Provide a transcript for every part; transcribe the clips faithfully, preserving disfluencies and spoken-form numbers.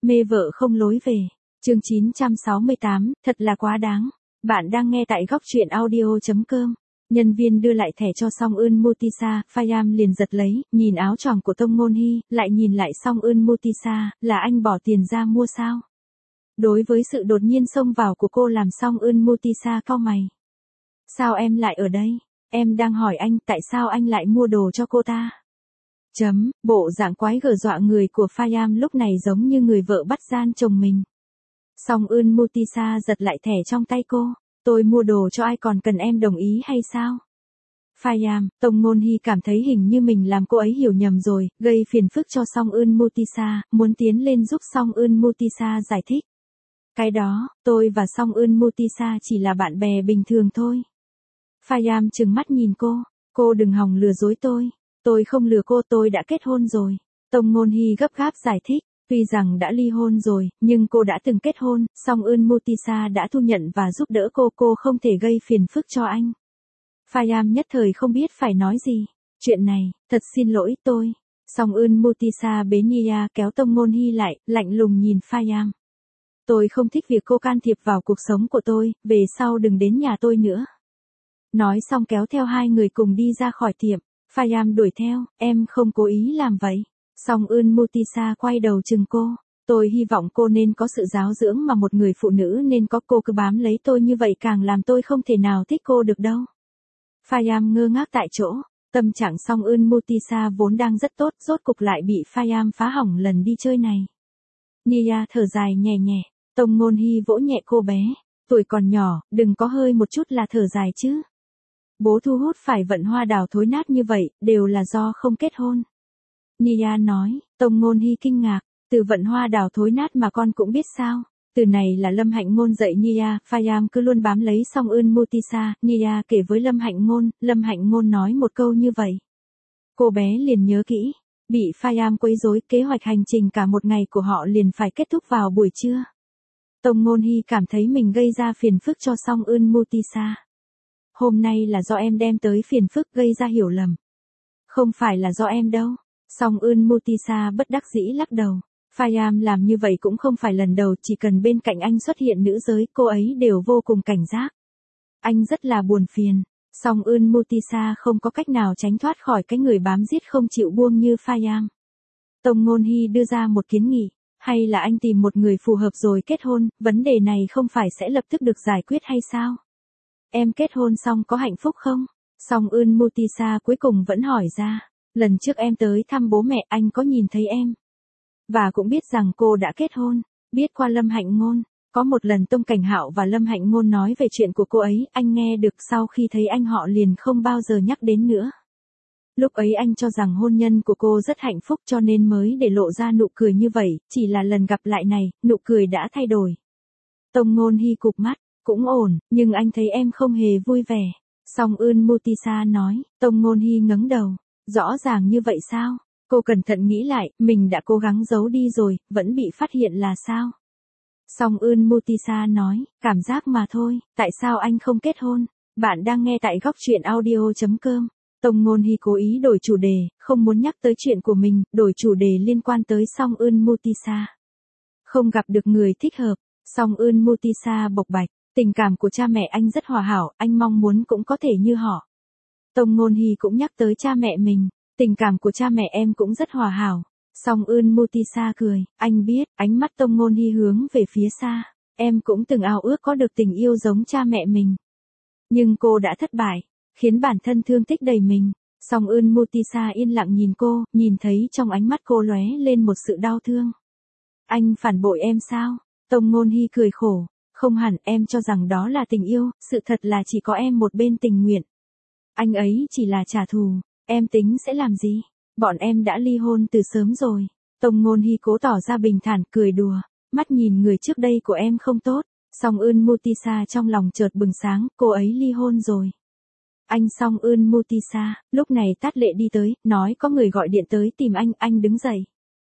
Mê vợ không lối về. Chương chín trăm sáu mươi tám, thật là quá đáng. Bạn đang nghe tại góc truyện audio.com. Nhân viên đưa lại thẻ cho Song Eun Mutisa, Payam liền giật lấy, nhìn áo choàng của Tông Ngôn Hy, lại nhìn lại Song Eun Mutisa, là anh bỏ tiền ra mua sao? Đối với sự đột nhiên xông vào của cô làm Song Eun Mutisa cau mày. Sao em lại ở đây? Em đang hỏi anh tại sao anh lại mua đồ cho cô ta? Chấm, bộ dạng quái gở dọa người của Payam lúc này giống như người vợ bắt gian chồng mình. Song Eun Mutisa giật lại thẻ trong tay cô. Tôi mua đồ cho ai còn cần em đồng ý hay sao? Payam, Tông Ngôn Hy cảm thấy hình như mình làm cô ấy hiểu nhầm rồi, gây phiền phức cho Song Eun Mutisa, muốn tiến lên giúp Song Eun Mutisa giải thích. Cái đó, tôi và Song Eun Mutisa chỉ là bạn bè bình thường thôi. Payam trừng mắt nhìn cô, cô đừng hòng lừa dối tôi. Tôi không lừa cô, tôi đã kết hôn rồi. Tông Ngôn Hy gấp gáp giải thích, tuy rằng đã ly hôn rồi, nhưng cô đã từng kết hôn, Song Eun Mutisa đã thu nhận và giúp đỡ cô, cô không thể gây phiền phức cho anh. Payam nhất thời không biết phải nói gì. Chuyện này, thật xin lỗi tôi. Song Eun Mutisa bế Nia kéo Tông Ngôn Hy lại, lạnh lùng nhìn Payam. Tôi không thích việc cô can thiệp vào cuộc sống của tôi, về sau đừng đến nhà tôi nữa. Nói xong kéo theo hai người cùng đi ra khỏi tiệm. Payam đuổi theo, em không cố ý làm vậy. Song Eun Mutisa quay đầu chừng cô. Tôi hy vọng cô nên có sự giáo dưỡng mà một người phụ nữ nên có, cô cứ bám lấy tôi như vậy càng làm tôi không thể nào thích cô được đâu. Payam ngơ ngác tại chỗ, tâm trạng Song Eun Mutisa vốn đang rất tốt, rốt cục lại bị Payam phá hỏng lần đi chơi này. Nia thở dài nhẹ nhẹ, Tông Ngôn Hy vỗ nhẹ cô bé. Tuổi còn nhỏ, đừng có hơi một chút là thở dài chứ. Bố thu hút phải vận hoa đào thối nát như vậy, đều là do không kết hôn. Nia nói, Tông Ngôn Hy kinh ngạc, từ vận hoa đào thối nát mà con cũng biết sao. Từ này là Lâm Hạnh Ngôn dạy Nia, Payam cứ luôn bám lấy Song Eun Mutisa, Nia kể với Lâm Hạnh Ngôn, Lâm Hạnh Ngôn nói một câu như vậy. Cô bé liền nhớ kỹ, bị Payam quấy rối, kế hoạch hành trình cả một ngày của họ liền phải kết thúc vào buổi trưa. Tông Ngôn Hy cảm thấy mình gây ra phiền phức cho Song Eun Mutisa. Hôm nay là do em đem tới phiền phức gây ra hiểu lầm. Không phải là do em đâu. Song Eun Mutisa bất đắc dĩ lắc đầu. Payam làm như vậy cũng không phải lần đầu, chỉ cần bên cạnh anh xuất hiện nữ giới, cô ấy đều vô cùng cảnh giác. Anh rất là buồn phiền. Song Eun Mutisa không có cách nào tránh thoát khỏi cái người bám giết không chịu buông như Payam. Tông Ngôn Hy đưa ra một kiến nghị. Hay là anh tìm một người phù hợp rồi kết hôn, vấn đề này không phải sẽ lập tức được giải quyết hay sao? Em kết hôn xong có hạnh phúc không? Song Eun Mutisa cuối cùng vẫn hỏi ra. Lần trước em tới thăm bố mẹ anh có nhìn thấy em. Và cũng biết rằng cô đã kết hôn. Biết qua Lâm Hạnh Ngôn. Có một lần Tông Cảnh Hạo và Lâm Hạnh Ngôn nói về chuyện của cô ấy. Anh nghe được, sau khi thấy anh họ liền không bao giờ nhắc đến nữa. Lúc ấy anh cho rằng hôn nhân của cô rất hạnh phúc cho nên mới để lộ ra nụ cười như vậy. Chỉ là lần gặp lại này, nụ cười đã thay đổi. Tông Ngôn Hy cụp mắt. Cũng ổn, nhưng anh thấy em không hề vui vẻ. Song Eun Mutisa nói. Tông Ngôn Hy ngẩng đầu. Rõ ràng như vậy sao? Cô cẩn thận nghĩ lại, mình đã cố gắng giấu đi rồi, vẫn bị phát hiện là sao? Song Eun Mutisa nói, cảm giác mà thôi, tại sao anh không kết hôn? Bạn đang nghe tại góc truyện audio.com. Tông Ngôn Hy cố ý đổi chủ đề, không muốn nhắc tới chuyện của mình, đổi chủ đề liên quan tới Song Eun Mutisa. Không gặp được người thích hợp, Song Eun Mutisa bộc bạch. Tình cảm của cha mẹ anh rất hòa hảo, anh mong muốn cũng có thể như họ. Tông Ngôn Hy cũng nhắc tới cha mẹ mình. Tình cảm của cha mẹ em cũng rất hòa hảo. Song Eun Mutisa cười, anh biết, ánh mắt Tông Ngôn Hy hướng về phía xa. Em cũng từng ao ước có được tình yêu giống cha mẹ mình. Nhưng cô đã thất bại, khiến bản thân thương tích đầy mình. Song Eun Mutisa yên lặng nhìn cô, nhìn thấy trong ánh mắt cô lóe lên một sự đau thương. Anh phản bội em sao? Tông Ngôn Hy cười khổ. Không hẳn, em cho rằng đó là tình yêu, sự thật là chỉ có em một bên tình nguyện. Anh ấy chỉ là trả thù, em tính sẽ làm gì? Bọn em đã ly hôn từ sớm rồi. Tông Ngôn Hy cố tỏ ra bình thản, cười đùa, mắt nhìn người trước đây của em không tốt. Song Eun Mutisa trong lòng chợt bừng sáng, cô ấy ly hôn rồi. Anh Song Eun Mutisa, lúc này Tát Lệ đi tới, nói có người gọi điện tới tìm anh, anh đứng dậy.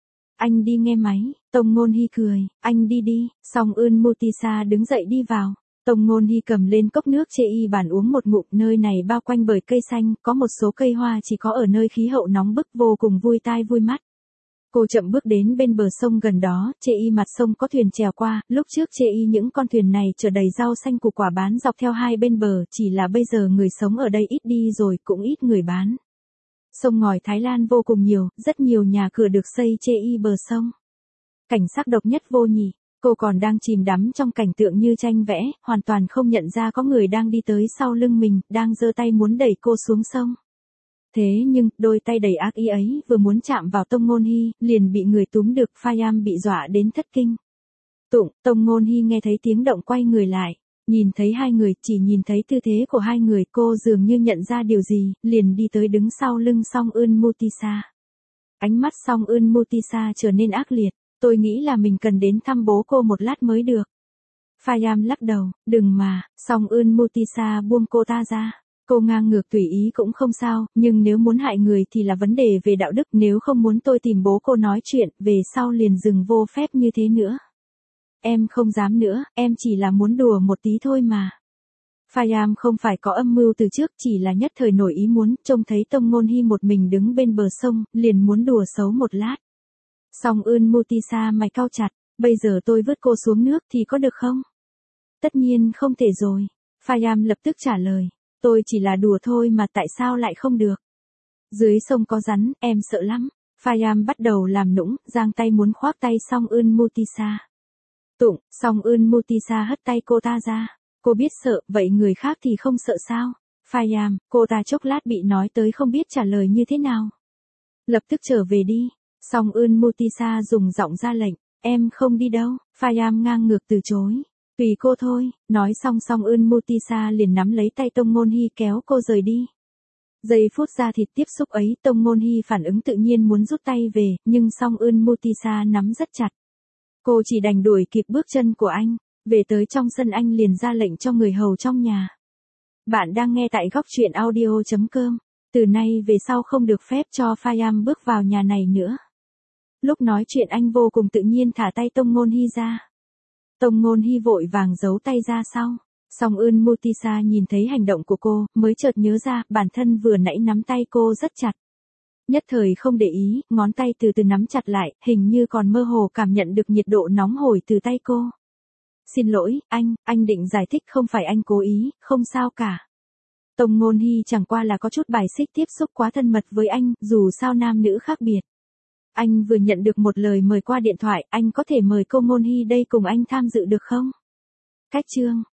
Anh đi nghe máy. Tông Ngôn Hy cười, anh đi đi. Song Eun Mutisa đứng dậy đi vào. Tông Ngôn Hy cầm lên cốc nước chê y bàn uống một ngụm, nơi này bao quanh bởi cây xanh, có một số cây hoa chỉ có ở nơi khí hậu nóng bức vô cùng vui tai vui mắt. Cô chậm bước đến bên bờ sông gần đó, chê y mặt sông có thuyền chèo qua, lúc trước chê y những con thuyền này chở đầy rau xanh củ quả bán dọc theo hai bên bờ, chỉ là bây giờ người sống ở đây ít đi rồi, cũng ít người bán. Sông ngòi Thái Lan vô cùng nhiều, rất nhiều nhà cửa được xây chê y bờ sông. Cảnh sắc độc nhất vô nhị, cô còn đang chìm đắm trong cảnh tượng như tranh vẽ, hoàn toàn không nhận ra có người đang đi tới sau lưng mình, đang giơ tay muốn đẩy cô xuống sông. Thế nhưng, đôi tay đầy ác ý ấy vừa muốn chạm vào Tông Ngôn Hy, liền bị người túm được, Pha-yam bị dọa đến thất kinh. Tụng, Tông Ngôn Hy nghe thấy tiếng động quay người lại, nhìn thấy hai người, chỉ nhìn thấy tư thế của hai người, cô dường như nhận ra điều gì, liền đi tới đứng sau lưng Song Eun Mutisa. Ánh mắt Song Eun Mutisa trở nên ác liệt, tôi nghĩ là mình cần đến thăm bố cô một lát mới được. Pha-yam lắc đầu, đừng mà, Song Eun Mutisa buông cô ta ra. Cô ngang ngược tùy ý cũng không sao, nhưng nếu muốn hại người thì là vấn đề về đạo đức, nếu không muốn tôi tìm bố cô nói chuyện, về sau liền dừng vô phép như thế nữa. Em không dám nữa, em chỉ là muốn đùa một tí thôi mà. Pha-yam không phải có âm mưu từ trước, chỉ là nhất thời nổi ý muốn, trông thấy Tông Ngôn Hy một mình đứng bên bờ sông, liền muốn đùa xấu một lát. Song Eun Mutisa mày cau chặt, bây giờ tôi vứt cô xuống nước thì có được không? Tất nhiên không thể rồi. Pha-yam lập tức trả lời. Tôi chỉ là đùa thôi mà tại sao lại không được? Dưới sông có rắn, em sợ lắm. Pha-yam bắt đầu làm nũng, giang tay muốn khoác tay Song Eun Mutisa. Tụng, Song Eun Mutisa hất tay cô ta ra. Cô biết sợ, vậy người khác thì không sợ sao? Pha-yam, cô ta chốc lát bị nói tới không biết trả lời như thế nào. Lập tức trở về đi. Song Eun Mutisa dùng giọng ra lệnh, em không đi đâu. Pha-yam ngang ngược từ chối. Tùy cô thôi, nói xong Song Eun Mutisa liền nắm lấy tay Tông Ngôn Hy kéo cô rời đi. Giây phút da thịt tiếp xúc ấy, Tông Ngôn Hy phản ứng tự nhiên muốn rút tay về, nhưng Song Eun Mutisa nắm rất chặt. Cô chỉ đành đuổi kịp bước chân của anh, về tới trong sân anh liền ra lệnh cho người hầu trong nhà. Bạn đang nghe tại góc truyện audio chấm com, từ nay về sau không được phép cho Pha-yam bước vào nhà này nữa. Lúc nói chuyện anh vô cùng tự nhiên thả tay Tông Ngôn Hy ra. Tông Ngôn Hy vội vàng giấu tay ra sau. Song Eun Mutisa nhìn thấy hành động của cô, mới chợt nhớ ra, bản thân vừa nãy nắm tay cô rất chặt. Nhất thời không để ý, ngón tay từ từ nắm chặt lại, hình như còn mơ hồ cảm nhận được nhiệt độ nóng hổi từ tay cô. Xin lỗi, anh, anh định giải thích không phải anh cố ý, không sao cả. Tông Ngôn Hy chẳng qua là có chút bài xích tiếp xúc quá thân mật với anh, dù sao nam nữ khác biệt. Anh vừa nhận được một lời mời qua điện thoại, anh có thể mời cô Ngôn Hy đây cùng anh tham dự được không? Cách chương